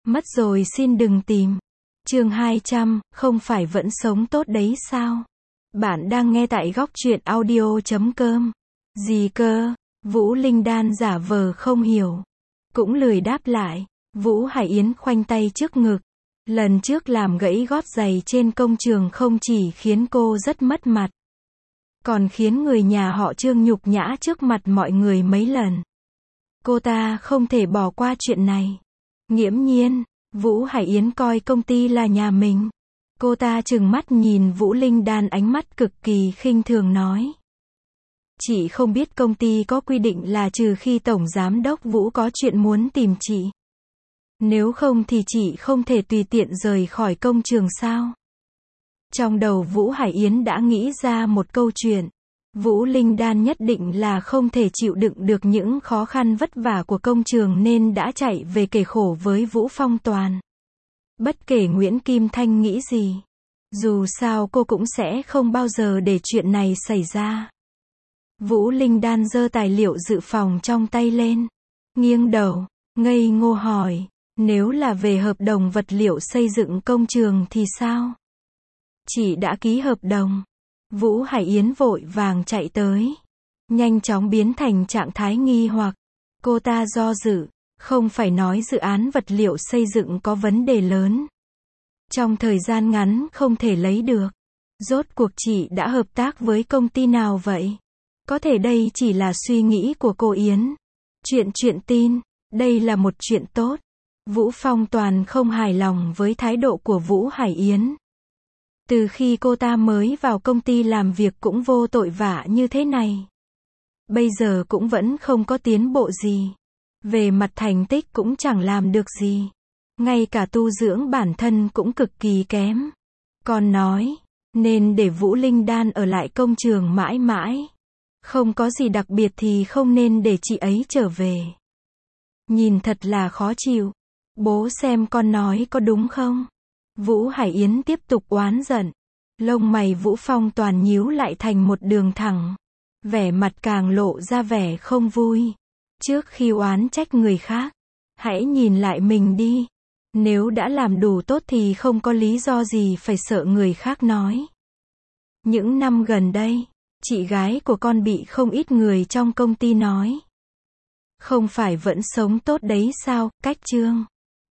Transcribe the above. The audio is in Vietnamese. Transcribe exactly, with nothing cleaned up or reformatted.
Mất rồi xin đừng tìm. Chương hai trăm, không phải vẫn sống tốt đấy sao? Bạn đang nghe tại góc truyện audio chấm com. Gì cơ? Vũ Linh Đan giả vờ không hiểu. Cũng lười đáp lại. Vũ Hải Yến khoanh tay trước ngực. Lần trước làm gãy gót giày trên công trường không chỉ khiến cô rất mất mặt, còn khiến người nhà họ Trương nhục nhã trước mặt mọi người mấy lần. Cô ta không thể bỏ qua chuyện này. Nghiễm nhiên, Vũ Hải Yến coi công ty là nhà mình. Cô ta trừng mắt nhìn Vũ Linh Đan, ánh mắt cực kỳ khinh thường nói. Chị không biết công ty có quy định là trừ khi Tổng Giám đốc Vũ có chuyện muốn tìm chị. Nếu không thì chị không thể tùy tiện rời khỏi công trường sao? Trong đầu Vũ Hải Yến đã nghĩ ra một câu chuyện. Vũ Linh Đan nhất định là không thể chịu đựng được những khó khăn vất vả của công trường nên đã chạy về kể khổ với Vũ Phong Toàn. Bất kể Nguyễn Kim Thanh nghĩ gì, dù sao cô cũng sẽ không bao giờ để chuyện này xảy ra. Vũ Linh Đan giơ tài liệu dự phòng trong tay lên, nghiêng đầu, ngây ngô hỏi, nếu là về hợp đồng vật liệu xây dựng công trường thì sao? Chị đã ký hợp đồng. Vũ Hải Yến vội vàng chạy tới, nhanh chóng biến thành trạng thái nghi hoặc. Cô ta do dự, không phải nói dự án vật liệu xây dựng có vấn đề lớn, trong thời gian ngắn không thể lấy được. Rốt cuộc chị đã hợp tác với công ty nào vậy? Có thể đây chỉ là suy nghĩ của cô Yến. Chuyện chuyện tin, đây là một chuyện tốt. Vũ Phong Toàn không hài lòng với thái độ của Vũ Hải Yến. Từ khi cô ta mới vào công ty làm việc cũng vô tội vạ như thế này. Bây giờ cũng vẫn không có tiến bộ gì. Về mặt thành tích cũng chẳng làm được gì. Ngay cả tu dưỡng bản thân cũng cực kỳ kém. Còn nói, nên để Vũ Linh Đan ở lại công trường mãi mãi. Không có gì đặc biệt thì không nên để chị ấy trở về. Nhìn thật là khó chịu. Bố xem con nói có đúng không? Vũ Hải Yến tiếp tục oán giận. Lông mày Vũ Phong Toàn nhíu lại thành một đường thẳng. Vẻ mặt càng lộ ra vẻ không vui. Trước khi oán trách người khác, hãy nhìn lại mình đi. Nếu đã làm đủ tốt thì không có lý do gì phải sợ người khác nói. Những năm gần đây, chị gái của con bị không ít người trong công ty nói. Không phải vẫn sống tốt đấy sao, Cách Trương?